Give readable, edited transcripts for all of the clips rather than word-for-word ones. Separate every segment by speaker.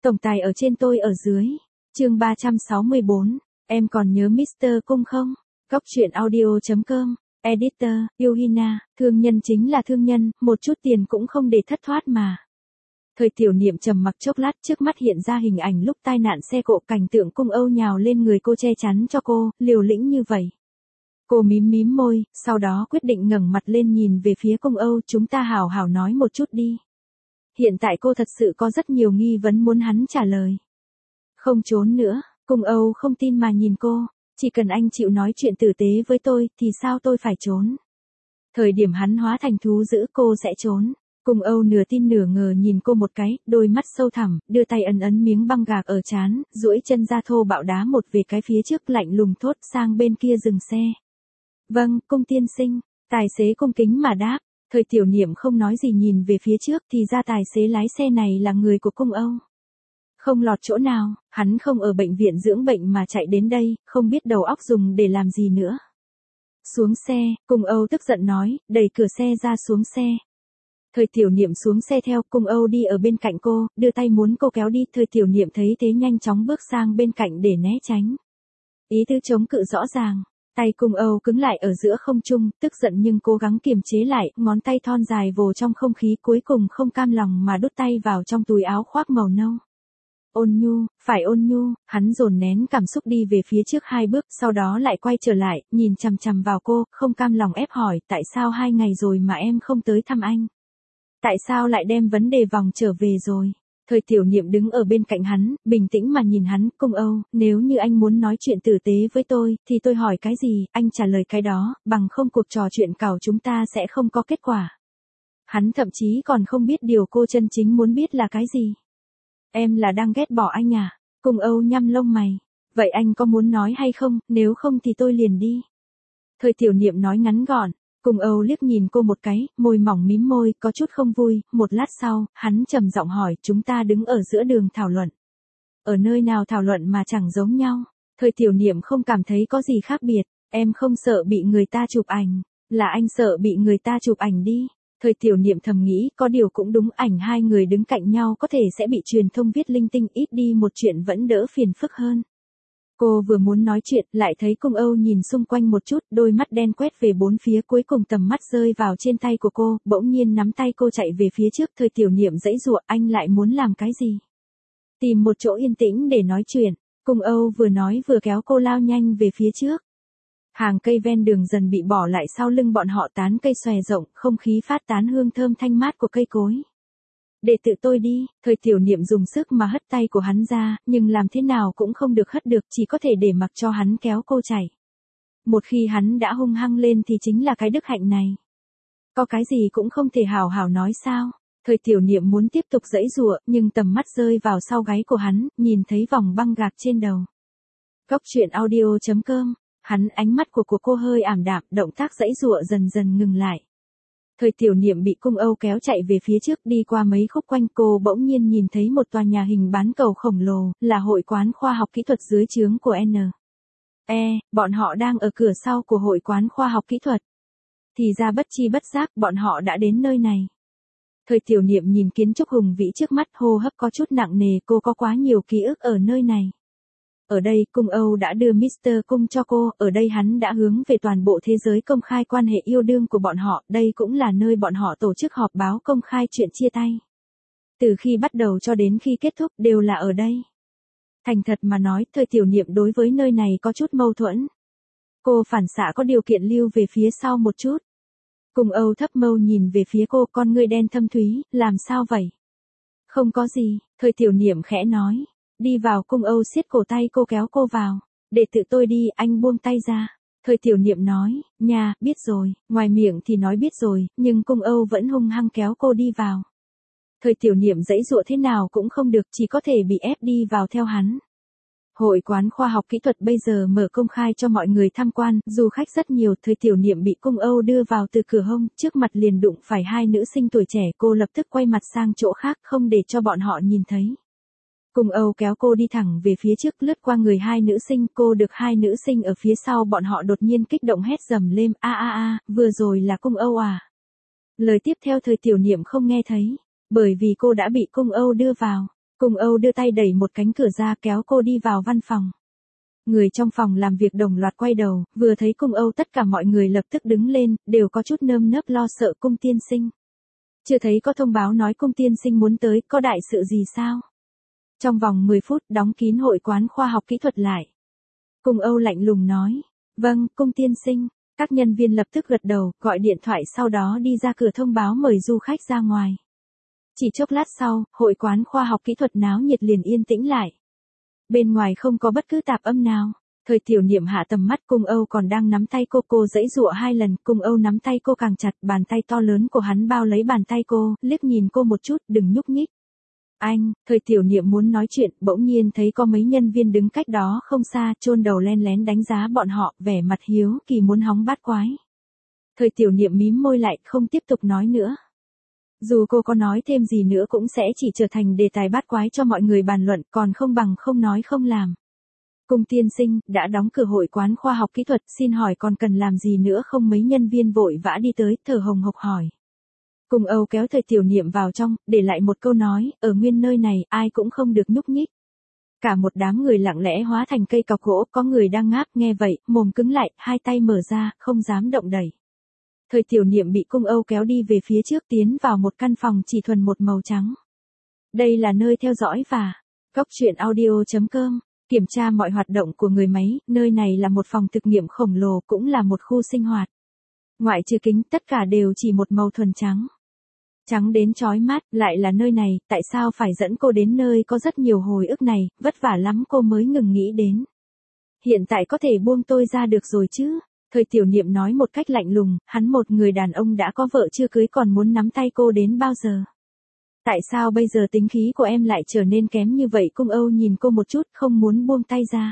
Speaker 1: Tổng tài ở trên tôi ở dưới. Chương 364. Em còn nhớ Mr. Cung không? Góc truyện audio.com. Editor, Yuhina, thương nhân chính là thương nhân, một chút tiền cũng không để thất thoát mà. Thời Tiểu Niệm trầm mặc chốc lát, trước mắt hiện ra hình ảnh lúc tai nạn xe cộ, cảnh tượng Cung Âu nhào lên người cô che chắn cho cô, liều lĩnh như vậy. Cô mím mím môi, sau đó quyết định ngẩng mặt lên nhìn về phía Cung Âu, chúng ta hảo hảo nói một chút đi. Hiện tại cô thật sự có rất nhiều nghi vấn muốn hắn trả lời. Không trốn nữa, Cung Âu không tin mà nhìn cô, chỉ cần anh chịu nói chuyện tử tế với tôi thì sao tôi phải trốn. Thời điểm hắn hóa thành thú dữ cô sẽ trốn. Cung Âu nửa tin nửa ngờ nhìn cô một cái, đôi mắt sâu thẳm, đưa tay ấn ấn miếng băng gạc ở trán, duỗi chân ra thô bạo đá một về cái phía trước, lạnh lùng thốt sang bên kia dừng xe. Vâng, Cung tiên sinh, tài xế cung kính mà đáp. Thời Tiểu Niệm không nói gì nhìn về phía trước thì ra tài xế lái xe này là người của Cung Âu. Không lọt chỗ nào, hắn không ở bệnh viện dưỡng bệnh mà chạy đến đây, không biết đầu óc dùng để làm gì nữa. Xuống xe, Cung Âu tức giận nói, đẩy cửa xe ra xuống xe. Thời Tiểu Niệm xuống xe theo, Cung Âu đi ở bên cạnh cô, đưa tay muốn cô kéo đi, Thời Tiểu Niệm thấy thế nhanh chóng bước sang bên cạnh để né tránh. Ý tứ chống cự rõ ràng, tay Cung Âu cứng lại ở giữa không trung, tức giận nhưng cố gắng kiềm chế lại, ngón tay thon dài vồ trong không khí, cuối cùng không cam lòng mà đút tay vào trong túi áo khoác màu nâu. Ôn nhu, phải ôn nhu, hắn dồn nén cảm xúc đi về phía trước 2 bước, sau đó lại quay trở lại, nhìn chằm chằm vào cô, không cam lòng ép hỏi, tại sao 2 ngày rồi mà em không tới thăm anh? Tại sao lại đem vấn đề vòng trở về rồi? Thời Tiểu Niệm đứng ở bên cạnh hắn, bình tĩnh mà nhìn hắn, Cung Âu, nếu như anh muốn nói chuyện tử tế với tôi, thì tôi hỏi cái gì, anh trả lời cái đó, bằng không cuộc trò chuyện cào chúng ta sẽ không có kết quả. Hắn thậm chí còn không biết điều cô chân chính muốn biết là cái gì. Em là đang ghét bỏ anh à? Cung Âu nhăn lông mày. Vậy anh có muốn nói hay không, nếu không thì tôi liền đi. Thời Tiểu Niệm nói ngắn gọn. Cung Âu liếc nhìn cô một cái, môi mỏng mím môi, có chút không vui, một lát sau, hắn trầm giọng hỏi, chúng ta đứng ở giữa đường thảo luận. Ở nơi nào thảo luận mà chẳng giống nhau? Thời Tiểu Niệm không cảm thấy có gì khác biệt, em không sợ bị người ta chụp ảnh, là anh sợ bị người ta chụp ảnh đi. Thời Tiểu Niệm thầm nghĩ, có điều cũng đúng, ảnh 2 người đứng cạnh nhau có thể sẽ bị truyền thông viết linh tinh, ít đi một chuyện vẫn đỡ phiền phức hơn. Cô vừa muốn nói chuyện, lại thấy Cung Âu nhìn xung quanh một chút, đôi mắt đen quét về bốn phía, cuối cùng tầm mắt rơi vào trên tay của cô, bỗng nhiên nắm tay cô chạy về phía trước. Thời Tiểu Niệm giãy giụa, anh lại muốn làm cái gì? Tìm một chỗ yên tĩnh để nói chuyện. Cung Âu vừa nói vừa kéo cô lao nhanh về phía trước. Hàng cây ven đường dần bị bỏ lại sau lưng bọn họ, tán cây xòe rộng, không khí phát tán hương thơm thanh mát của cây cối. Để tự tôi đi, Thời Tiểu Niệm dùng sức mà hất tay của hắn ra, nhưng làm thế nào cũng không được hất được, chỉ có thể để mặc cho hắn kéo cô chạy. Một khi hắn đã hung hăng lên thì chính là cái đức hạnh này. Có cái gì cũng không thể hào hào nói sao? Thời Tiểu Niệm muốn tiếp tục giãy giụa, nhưng tầm mắt rơi vào sau gáy của hắn, nhìn thấy vòng băng gạc trên đầu. Góc truyện audio.com. Hắn ánh mắt của cô hơi ảm đạm, động tác giãy giụa dần dần ngừng lại. Thời Tiểu Niệm bị Cung Âu kéo chạy về phía trước, đi qua mấy khúc quanh, cô bỗng nhiên nhìn thấy một tòa nhà hình bán cầu khổng lồ, là hội quán khoa học kỹ thuật dưới trướng của bọn họ đang ở cửa sau của hội quán khoa học kỹ thuật. Thì ra bất chi bất giác bọn họ đã đến nơi này. Thời Tiểu Niệm nhìn kiến trúc hùng vĩ trước mắt, hô hấp có chút nặng nề, cô có quá nhiều ký ức ở nơi này. Ở đây, Cung Âu đã đưa Mr. Cung cho cô, ở đây hắn đã hướng về toàn bộ thế giới công khai quan hệ yêu đương của bọn họ, đây cũng là nơi bọn họ tổ chức họp báo công khai chuyện chia tay. Từ khi bắt đầu cho đến khi kết thúc đều là ở đây. Thành thật mà nói, Thời Tiểu Niệm đối với nơi này có chút mâu thuẫn. Cô phản xạ có điều kiện lưu về phía sau một chút. Cung Âu thấp mâu nhìn về phía cô, con ngươi đen thâm thúy, làm sao vậy? Không có gì, Thời Tiểu Niệm khẽ nói. Đi vào, Cung Âu siết cổ tay cô kéo cô vào. Để tự tôi đi, anh buông tay ra. Thời Tiểu Niệm nói, nha, biết rồi, ngoài miệng thì nói biết rồi, nhưng Cung Âu vẫn hung hăng kéo cô đi vào. Thời Tiểu Niệm giãy giụa thế nào cũng không được, chỉ có thể bị ép đi vào theo hắn. Hội quán khoa học kỹ thuật bây giờ mở công khai cho mọi người tham quan, du khách rất nhiều. Thời Tiểu Niệm bị Cung Âu đưa vào từ cửa hông, trước mặt liền đụng phải 2 nữ sinh tuổi trẻ, cô lập tức quay mặt sang chỗ khác, không để cho bọn họ nhìn thấy. Cung Âu kéo cô đi thẳng về phía trước, lướt qua người 2 nữ sinh, cô được 2 nữ sinh ở phía sau bọn họ đột nhiên kích động hét dầm lên, vừa rồi là Cung Âu à? Lời tiếp theo Thời Tiểu Niệm không nghe thấy, bởi vì cô đã bị Cung Âu đưa vào. Cung Âu đưa tay đẩy một cánh cửa ra kéo cô đi vào văn phòng. Người trong phòng làm việc đồng loạt quay đầu, vừa thấy Cung Âu tất cả mọi người lập tức đứng lên, đều có chút nơm nớp lo sợ Cung tiên sinh. Chưa thấy có thông báo nói Cung tiên sinh muốn tới, có đại sự gì sao? Trong vòng 10 phút đóng kín hội quán khoa học kỹ thuật lại. Cung Âu lạnh lùng nói, vâng, Cung tiên sinh. Các nhân viên lập tức gật đầu, gọi điện thoại sau đó đi ra cửa thông báo mời du khách ra ngoài. Chỉ chốc lát sau, hội quán khoa học kỹ thuật náo nhiệt liền yên tĩnh lại. Bên ngoài không có bất cứ tạp âm nào. Thời Tiểu Niệm hạ tầm mắt, Cung Âu còn đang nắm tay cô giãy giụa 2 lần, Cung Âu nắm tay cô càng chặt, bàn tay to lớn của hắn bao lấy bàn tay cô, liếc nhìn cô một chút, đừng nhúc nhích. Anh, Thời Tiểu Niệm muốn nói chuyện, bỗng nhiên thấy có mấy nhân viên đứng cách đó không xa, chôn đầu len lén đánh giá bọn họ, vẻ mặt hiếu kỳ muốn hóng bát quái. Thời Tiểu Niệm mím môi lại, không tiếp tục nói nữa. Dù cô có nói thêm gì nữa cũng sẽ chỉ trở thành đề tài bát quái cho mọi người bàn luận, còn không bằng không nói không làm. Cung tiên sinh, đã đóng cửa hội quán khoa học kỹ thuật, xin hỏi còn cần làm gì nữa không? Mấy nhân viên vội vã đi tới, thở hồng hộc hỏi. Cung Âu kéo Thời Tiểu Niệm vào trong, để lại một câu nói, ở nguyên nơi này, ai cũng không được nhúc nhích. Cả một đám người lặng lẽ hóa thành cây cọc gỗ, có người đang ngáp, nghe vậy, mồm cứng lại, hai tay mở ra, không dám động đẩy. Thời Tiểu Niệm bị Cung Âu kéo đi về phía trước, tiến vào một căn phòng chỉ thuần một màu trắng. Đây là nơi theo dõi và Cóc Truyện Audio.com, kiểm tra mọi hoạt động của người máy, nơi này là một phòng thực nghiệm khổng lồ, cũng là một khu sinh hoạt. Ngoại trừ kính, tất cả đều chỉ một màu thuần trắng. Trắng đến chói mắt, lại là nơi này, tại sao phải dẫn cô đến nơi có rất nhiều hồi ức này, vất vả lắm cô mới ngừng nghĩ đến. Hiện tại có thể buông tôi ra được rồi chứ? Thời Tiểu Niệm nói một cách lạnh lùng, hắn một người đàn ông đã có vợ chưa cưới còn muốn nắm tay cô đến bao giờ? Tại sao bây giờ tính khí của em lại trở nên kém như vậy? Cung Âu nhìn cô một chút, không muốn buông tay ra.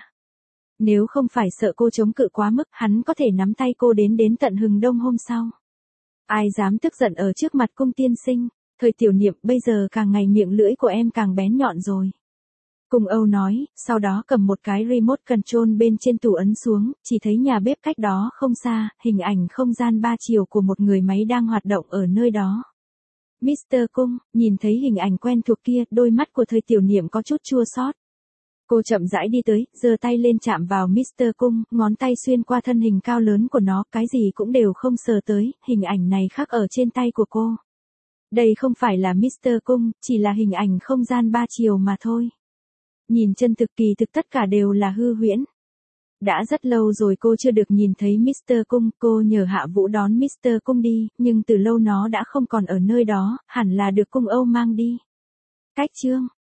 Speaker 1: Nếu không phải sợ cô chống cự quá mức, hắn có thể nắm tay cô đến tận hừng đông hôm sau. Ai dám tức giận ở trước mặt Cung tiên sinh? Thời Tiểu Niệm, bây giờ càng ngày miệng lưỡi của em càng bén nhọn rồi. Cung Âu nói, sau đó cầm một cái remote control bên trên tủ ấn xuống, chỉ thấy nhà bếp cách đó không xa, hình ảnh không gian 3 chiều của một người máy đang hoạt động ở nơi đó. Mr. Cung, nhìn thấy hình ảnh quen thuộc kia, đôi mắt của Thời Tiểu Niệm có chút chua xót. Cô chậm rãi đi tới, giơ tay lên chạm vào Mr. Cung, ngón tay xuyên qua thân hình cao lớn của nó, cái gì cũng đều không sờ tới, hình ảnh này khắc ở trên tay của cô. Đây không phải là Mr. Cung, chỉ là hình ảnh không gian 3 chiều mà thôi. Nhìn chân thực kỳ thực tất cả đều là hư huyễn. Đã rất lâu rồi cô chưa được nhìn thấy Mr. Cung, cô nhờ Hạ Vũ đón Mr. Cung đi, nhưng từ lâu nó đã không còn ở nơi đó, hẳn là được Cung Âu mang đi. Cách chương